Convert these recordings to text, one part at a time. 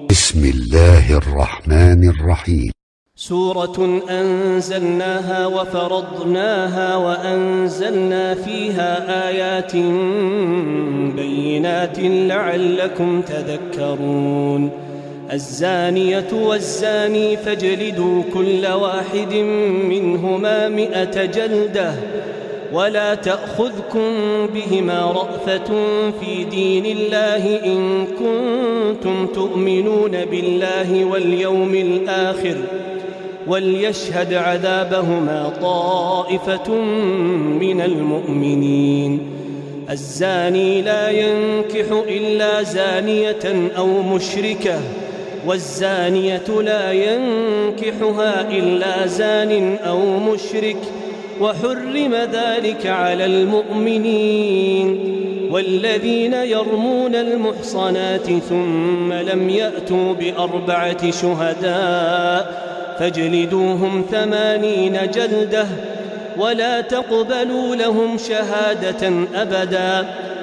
بسم الله الرحمن الرحيم. سورة أنزلناها وفرضناها وأنزلنا فيها آيات بينات لعلكم تذكرون. الزانية والزاني فاجلدوا كل واحد منهما 100 جلدة ولا تأخذكم بهما رأفة في دين الله إن كنتم تؤمنون بالله واليوم الآخر وليشهد عذابهما طائفة من المؤمنين. الزاني لا ينكح إلا زانية أو مشركة والزانية لا ينكحها إلا زان أو مشرك وحرم ذلك على المؤمنين. والذين يرمون المحصنات ثم لم يأتوا ب4 شهداء فاجلدوهم 80 جلدة ولا تقبلوا لهم شهادة أبدا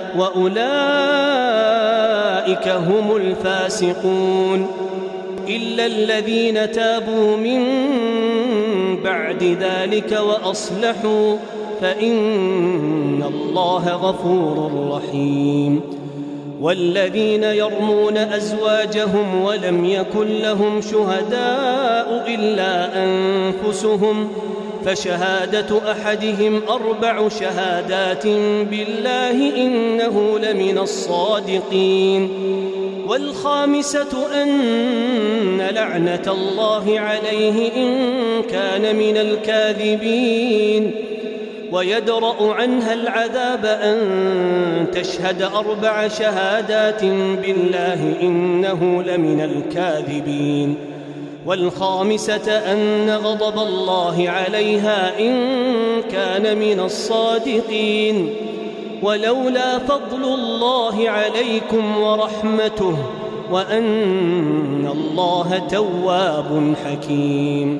وأولئك هم الفاسقون. إلا الذين تابوا من بعد ذلك وأصلحوا فإن الله غفور رحيم. والذين يرمون أزواجهم ولم يكن لهم شهداء إلا أنفسهم فشهادة أحدهم 4 شهادات بالله إنه لمن الصادقين. والخامسة أن لعنة الله عليه إن كان من الكاذبين. ويدرأ عنها العذاب أن تشهد 4 شهادات بالله إنه لمن الكاذبين. والخامسة أن غضب الله عليها إن كان من الصادقين. ولولا فضل الله عليكم ورحمته وأن الله تواب حكيم.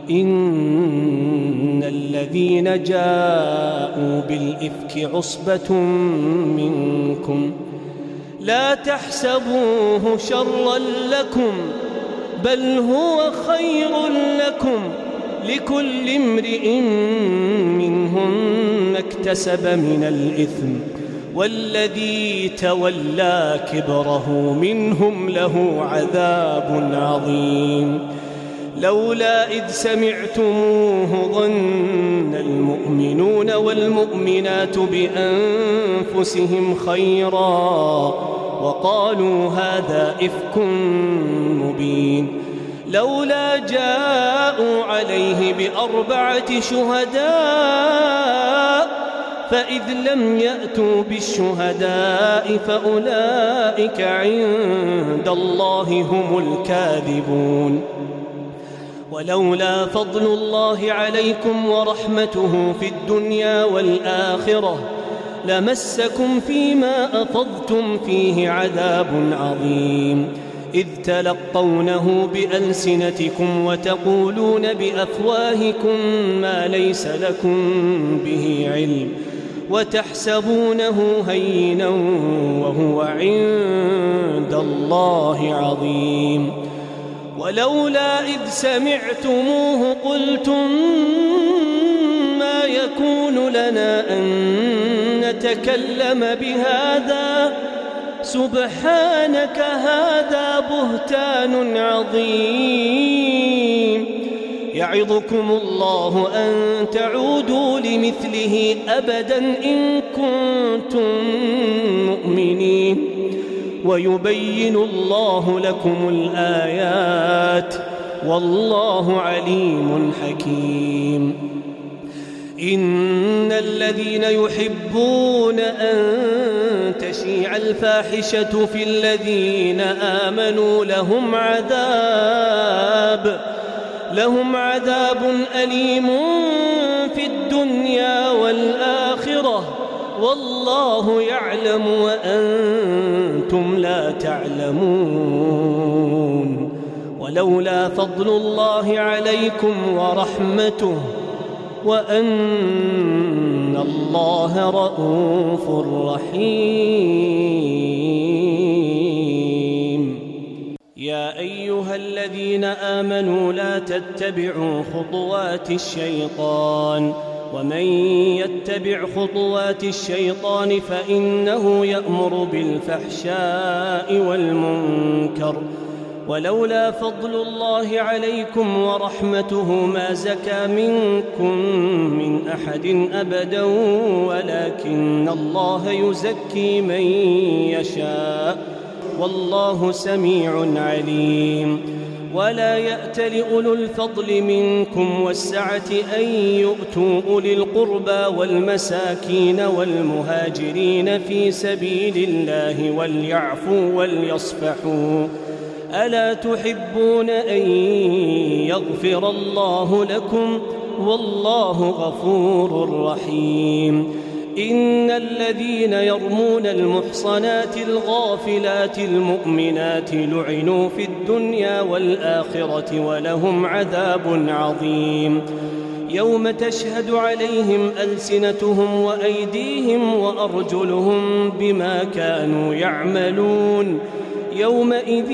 إن الذين جاءوا بالإفك عصبة منكم لا تحسبوه شرا لكم بل هو خير لكم لكل امرئ منهم ما اكتسب من الإثم والذي تولى كبره منهم له عذاب عظيم. لولا إذ سمعتموه ظن المؤمنون والمؤمنات بأنفسهم خيرا وقالوا هذا إفك مبين. لولا جاءوا عليه ب4 شهداء فإذ لم يأتوا بالشهداء فأولئك عند الله هم الكاذبون. ولولا فضل الله عليكم ورحمته في الدنيا والآخرة لمسكم فيما أفضتم فيه عذاب عظيم. إذ تلقونه بألسنتكم وتقولون بأفواهكم ما ليس لكم به علم وتحسبونه هينا وهو عند الله عظيم. ولولا إذ سمعتموه قلتم ما يكون لنا أن نتكلم بهذا سبحانك هذا بهتان عظيم. يعظكم الله أن تعودوا لمثله أبدا إن كنتم مؤمنين ويبين الله لكم الآيات والله عليم حكيم. إن الذين يحبون أن تشيع الفاحشة في الذين آمنوا لهم عذاب أليم في الدنيا والآخرة والله يعلم وأنتم لا تعلمون. ولولا فضل الله عليكم ورحمته وأن الله رءوف رحيم. يا يا أيها الذين آمنوا لا تتبعوا خطوات الشيطان ومن يتبع خطوات الشيطان فإنه يأمر بالفحشاء والمنكر ولولا فضل الله عليكم ورحمته ما زكى منكم من أحد أبدا ولكن الله يزكي من يشاء والله سميع عليم ولا يأتل أولو الفضل منكم والسعة أن يؤتوا أولي القربى والمساكين والمهاجرين في سبيل الله وليعفوا وليصفحوا ألا تحبون أن يغفر الله لكم والله غفور رحيم إن الذين يرمون المحصنات الغافلات المؤمنات لعنوا في الدنيا والآخرة ولهم عذاب عظيم يوم تشهد عليهم ألسنتهم وأيديهم وأرجلهم بما كانوا يعملون يومئذ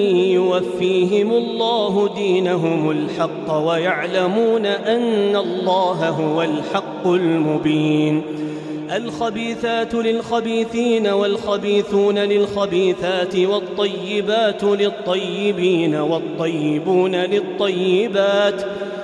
يوفيهم الله دينهم الحق ويعلمون أن الله هو الحق المبين الخبيثات للخبيثين والخبيثون للخبيثات والطيبات للطيبين والطيبون للطيبات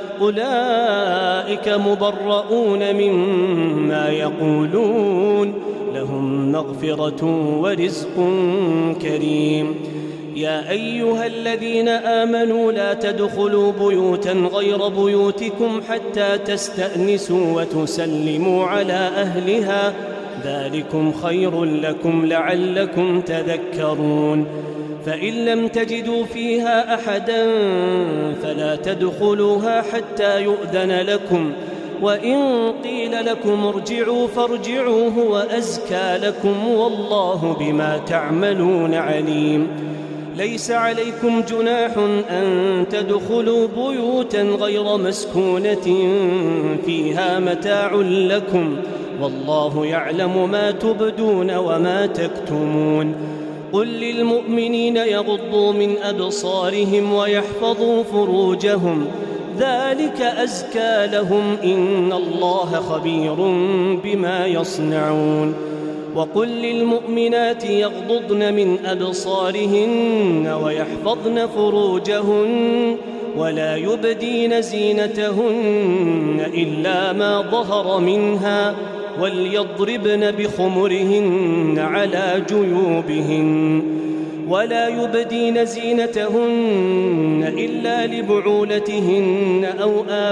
أولئك مبرؤون مما يقولون لهم مغفرة ورزق كريم يا أيها الذين آمنوا لا تدخلوا بيوتا غير بيوتكم حتى تستأنسوا وتسلموا على أهلها ذلكم خير لكم لعلكم تذكرون فإن لم تجدوا فيها أحدا فلا تدخلوها حتى يؤذن لكم وإن قيل لكم ارجعوا فارجعوا هو أزكى لكم والله بما تعملون عليم ليس عليكم جناح أن تدخلوا بيوتا غير مسكونة فيها متاع لكم والله يعلم ما تبدون وما تكتمون قل للمؤمنين يغضوا من أبصارهم ويحفظوا فروجهم ذلك أزكى لهم إن الله خبير بما يصنعون وقل للمؤمنات يغضضن من أبصارهن ويحفظن فروجهن ولا يبدين زينتهن إلا ما ظهر منها وليضربن بخمرهن على جيوبهن ولا يبدين زينتهن إلا لبعولتهن أو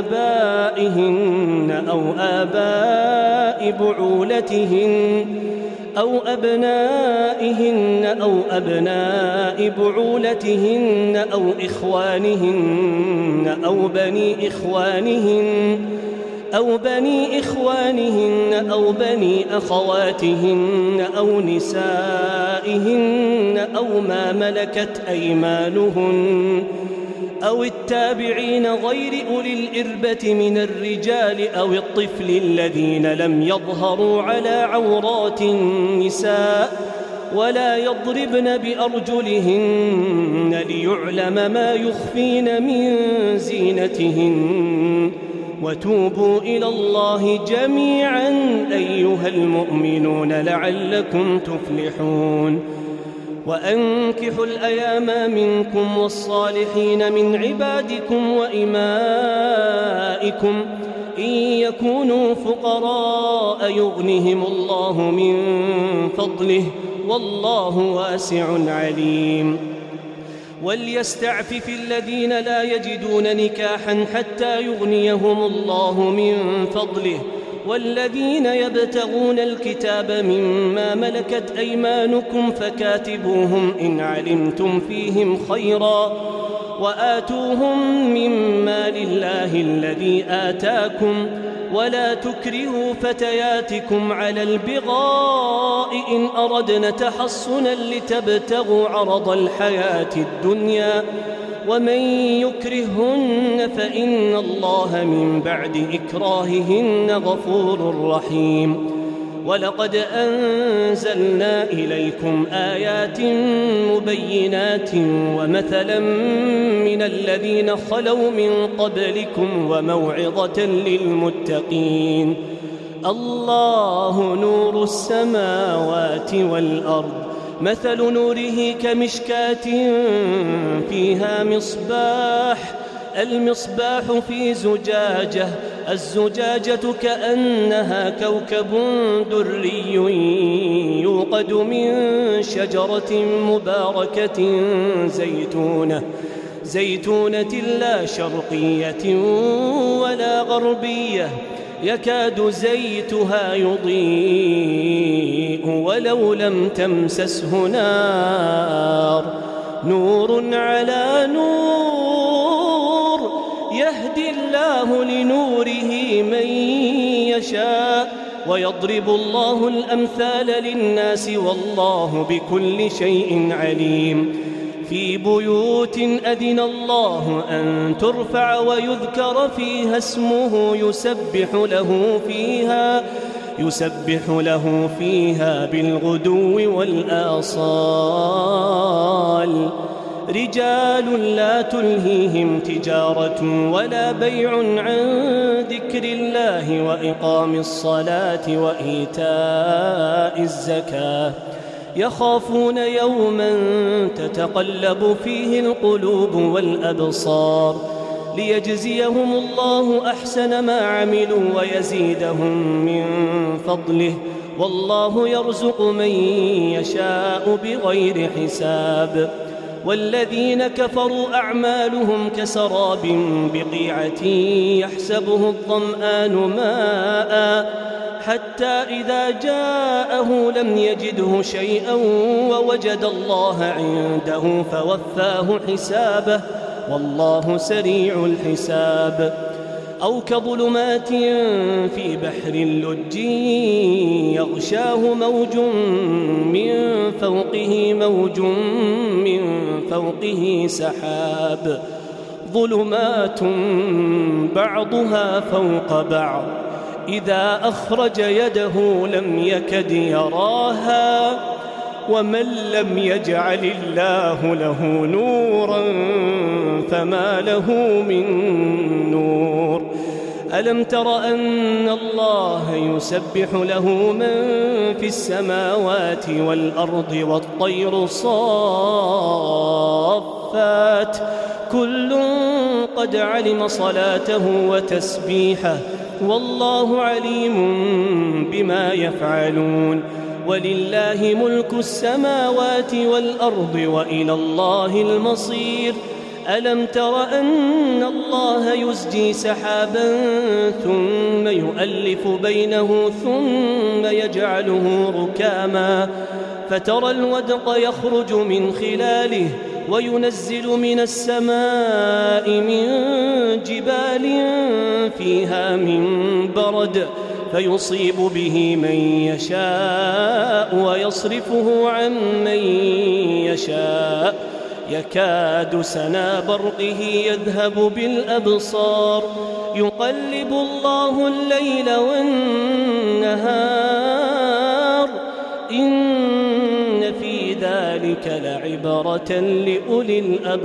آبائهن أو آباء بعولتهن أو أبنائهن أو أبناء بعولتهن أو إخوانهن أو بني إخوانهن أو بني أخواتهن أو نسائهن أو ما ملكت أيمانهن أو التابعين غير أولي الإربة من الرجال أو الطفل الذين لم يظهروا على عورات النساء ولا يضربن بأرجلهن ليعلم ما يخفين من زينتهن وتوبوا إلى الله جميعا أيها المؤمنون لعلكم تفلحون وأنكحوا الأيام منكم والصالحين من عبادكم وإمائكم إن يكونوا فقراء يغنهم الله من فضله والله واسع عليم وليستعفف الذين لا يجدون نكاحا حتى يغنيهم الله من فضله والذين يبتغون الكتاب مما ملكت أيمانكم فكاتبوهم إن علمتم فيهم خيرا وآتوهم مما لله الذي آتاكم ولا تكرهوا فتياتكم على البغاء إن أردن تحصنا لتبتغوا عرض الحياة الدنيا ومن يكرههن فإن الله من بعد إكراههن غفور رحيم ولقد أنزلنا إليكم آيات مبينات ومثلا من الذين خلوا من قبلكم وموعظة للمتقين. الله نور السماوات والأرض، مثل نوره كمشكاة فيها مصباح، المصباح في زجاجة، الزجاجة كأنها كوكب دري يوقد من شجرة مباركة زيتونة لا شرقية ولا غربية، يكاد زيتها يضيء ولو لم تمسسه نار، نور على نور، يهدي الله لنوره من يشاء، ويضرب الله الأمثال للناس والله بكل شيء عليم. في بيوت أذن الله أن ترفع ويذكر فيها اسمه يسبح له فيها بالغدو والآصال، رجال لا تلهيهم تجارة ولا بيع عن ذكر الله وإقام الصلاة وإيتاء الزكاة، يخافون يوما تتقلب فيه القلوب والأبصار، ليجزيهم الله أحسن ما عملوا ويزيدهم من فضله، والله يرزق من يشاء بغير حساب. والذين كفروا أعمالهم كسراب بقيعة يحسبه الظمآن ماء حتى إذا جاءه لم يجده شيئا ووجد الله عنده فوفاه حسابه والله سريع الحساب. أو كظلمات في بحر لج يغشاه موج من فوقه سحاب، ظلمات بعضها فوق بعض، إذا أخرج يده لم يكد يراها، ومن لم يجعل الله له نورا فما له من نور. ألم تر أن الله يسبح له من في السماوات والأرض والطير صافات، كل قد علم صلاته وتسبيحه والله عليم بما يفعلون. ولله ملك السماوات والأرض وإلى الله المصير. ألم تر أن الله يزجي سحابا ثم يؤلف بينه ثم يجعله ركاما فترى الودق يخرج من خلاله وينزل من السماء من جبال فيها من برد فيصيب به من يشاء ويصرفه عن من يشاء، يكاد سنا برقه يذهب بالأبصار، يقلب الله الليل والنهار، إن في ذلك لعبرة لأولي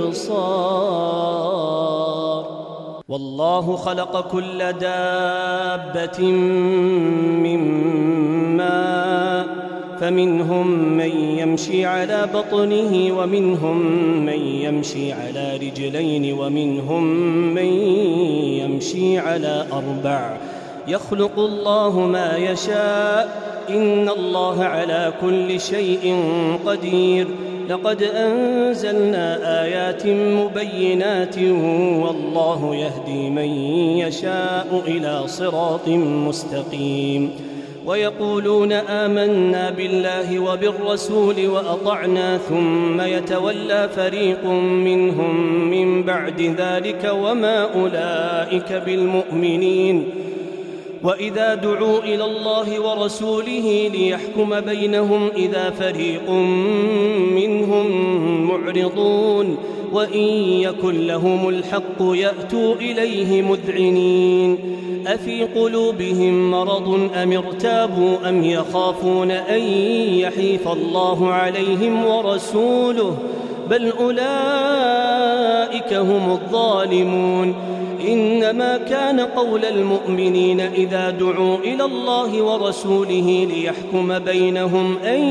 الأبصار. والله خلق كل دابة من ماء، فمنهم من يمشي على بطنه ومنهم من يمشي على رجلين ومنهم من يمشي على أربع، يخلق الله ما يشاء، إن الله على كل شيء قدير. لقد أنزلنا آيات مبينات والله يهدي من يشاء إلى صراط مستقيم. ويقولون آمنا بالله وبالرسول وأطعنا ثم يتولى فريق منهم من بعد ذلك وما أولئك بالمؤمنين. وإذا دعوا إلى الله ورسوله ليحكم بينهم إذا فريق منهم معرضون، وإن يكن لهم الحق يأتوا إليه مذعنين أفي قلوبهم مرض أم ارتابوا أم يخافون أن يحيف الله عليهم ورسوله بل أولئك هم الظالمون إنما كان قول المؤمنين إذا دعوا إلى الله ورسوله ليحكم بينهم أن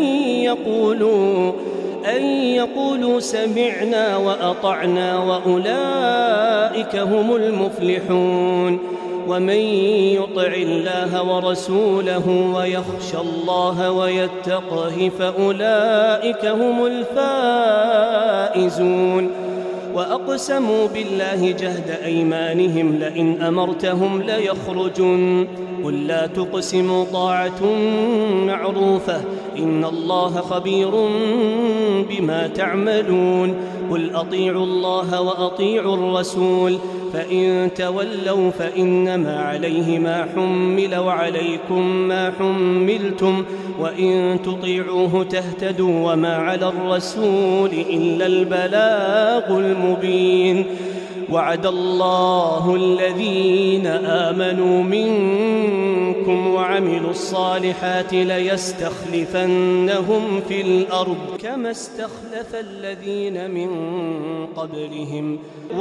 يقولوا سمعنا وأطعنا وأولئك هم المفلحون ومن يطع الله ورسوله ويخشى الله ويتقه فأولئك هم الفائزون وأقسموا بالله جهد أيمانهم لئن أمرتهم ليخرجن قل لا تقسموا طاعة معروفة إن الله خبير بما تعملون قل أطيعوا الله وأطيعوا الرسول فإن تولوا فإنما عليه ما حمل وعليكم ما حملتم وإن تطيعوه تهتدوا وما على الرسول إلا البلاغ المبين وعد الله الذين آمنوا منكم وعملوا الصالحات ليستخلفنهم في الأرض كما استخلف الذين من قبلهم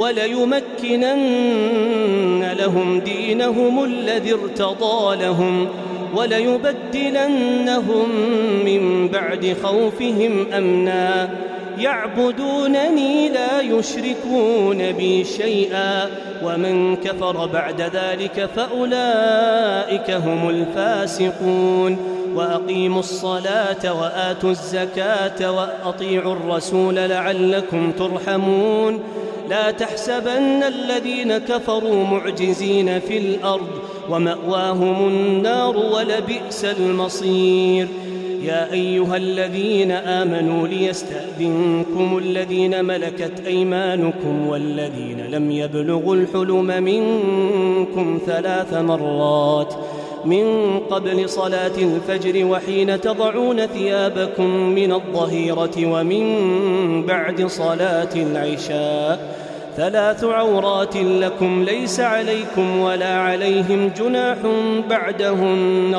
وليمكنن لهم دينهم الذي ارتضى لهم وليبدلنهم من بعد خوفهم أمنا يعبدونني لا يشركون بي شيئا ومن كفر بعد ذلك فأولئك هم الفاسقون وأقيموا الصلاة وآتوا الزكاة وأطيعوا الرسول لعلكم ترحمون لا تحسبن الذين كفروا معجزين في الأرض ومأواهم النار ولبئس المصير يا أيها الذين آمنوا ليستأذنكم الذين ملكت أيمانكم والذين لم يبلغوا الحلم منكم 3 مرات من قبل صلاة الفجر وحين تضعون ثيابكم من الظهيرة ومن بعد صلاة العشاء 3 عورات لكم ليس عليكم ولا عليهم جناح بعدهن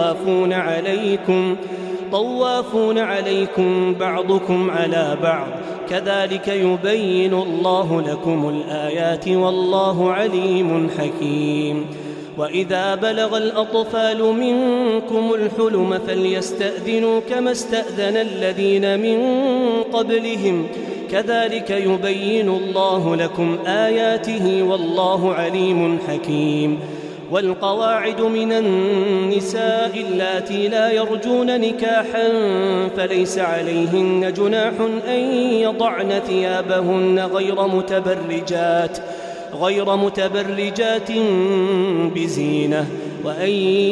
طوافون عليكم بعضكم على بعض كذلك يبين الله لكم الآيات والله عليم حكيم وإذا بلغ الأطفال منكم الحلم فليستأذنوا كما استأذن الذين من قبلهم كذلك يبين الله لكم آياته والله عليم حكيم والقواعد من النساء اللاتي لا يرجون نكاحا فليس عليهن جناح أن يضعن ثيابهن غير متبرجات بزينة وأن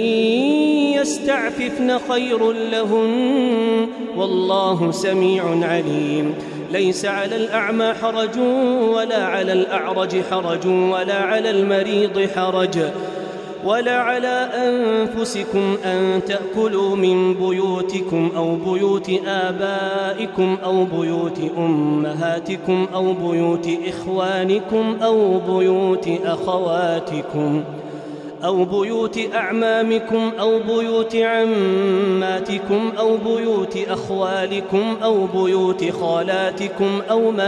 يستعففن خير لهن والله سميع عليم ليس على الأعمى حرج ولا على الأعرج حرج ولا على المريض حرج ولا على أنفسكم أن تأكلوا من بيوتكم أو بيوت آبائكم أو بيوت أمهاتكم أو بيوت إخوانكم أو بيوت أخواتكم أو بيوت أعمامكم أو بيوت عماتكم أو بيوت أخوالكم أو بيوت خالاتكم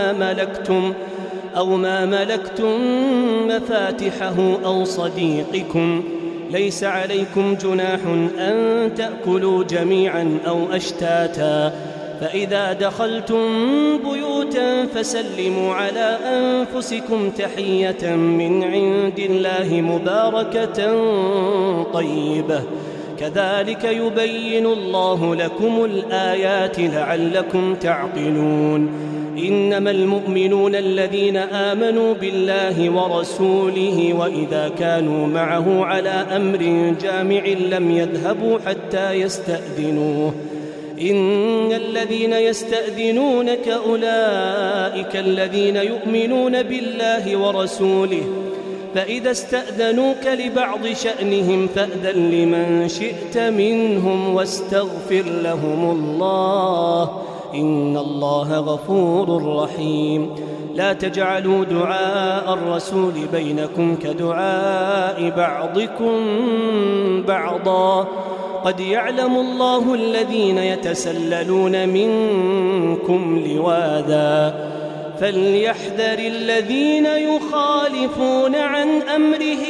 أو ما ملكتم مفاتحه أو صديقكم ليس عليكم جناح أن تأكلوا جميعا أو أشتاتا فإذا دخلتم بيوتا فسلموا على أنفسكم تحية من عند الله مباركة طيبة كذلك يبين الله لكم الآيات لعلكم تعقلون إنما المؤمنون الذين آمنوا بالله ورسوله وإذا كانوا معه على أمر جامع لم يذهبوا حتى يستأذنوه إن الذين يستأذنونك أولئك الذين يؤمنون بالله ورسوله فإذا استأذنوك لبعض شأنهم فأذن لمن شئت منهم واستغفر لهم الله إن الله غفور رحيم لا تجعلوا دعاء الرسول بينكم كدعاء بعضكم بعضا قد يعلم الله الذين يتسللون منكم لواذا فليحذر الذين يخالفون عن أمره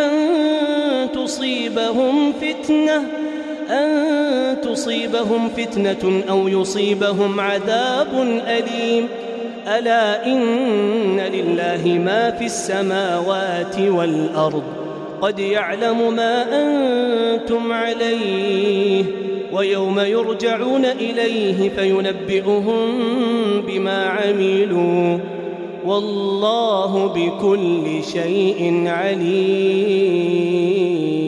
أن تصيبهم فتنة أو يصيبهم عذاب أليم ألا إن لله ما في السماوات والأرض قد يعلم ما أنتم عليه ويوم يرجعون إليه فينبئهم بما عملوا والله بكل شيء عليم.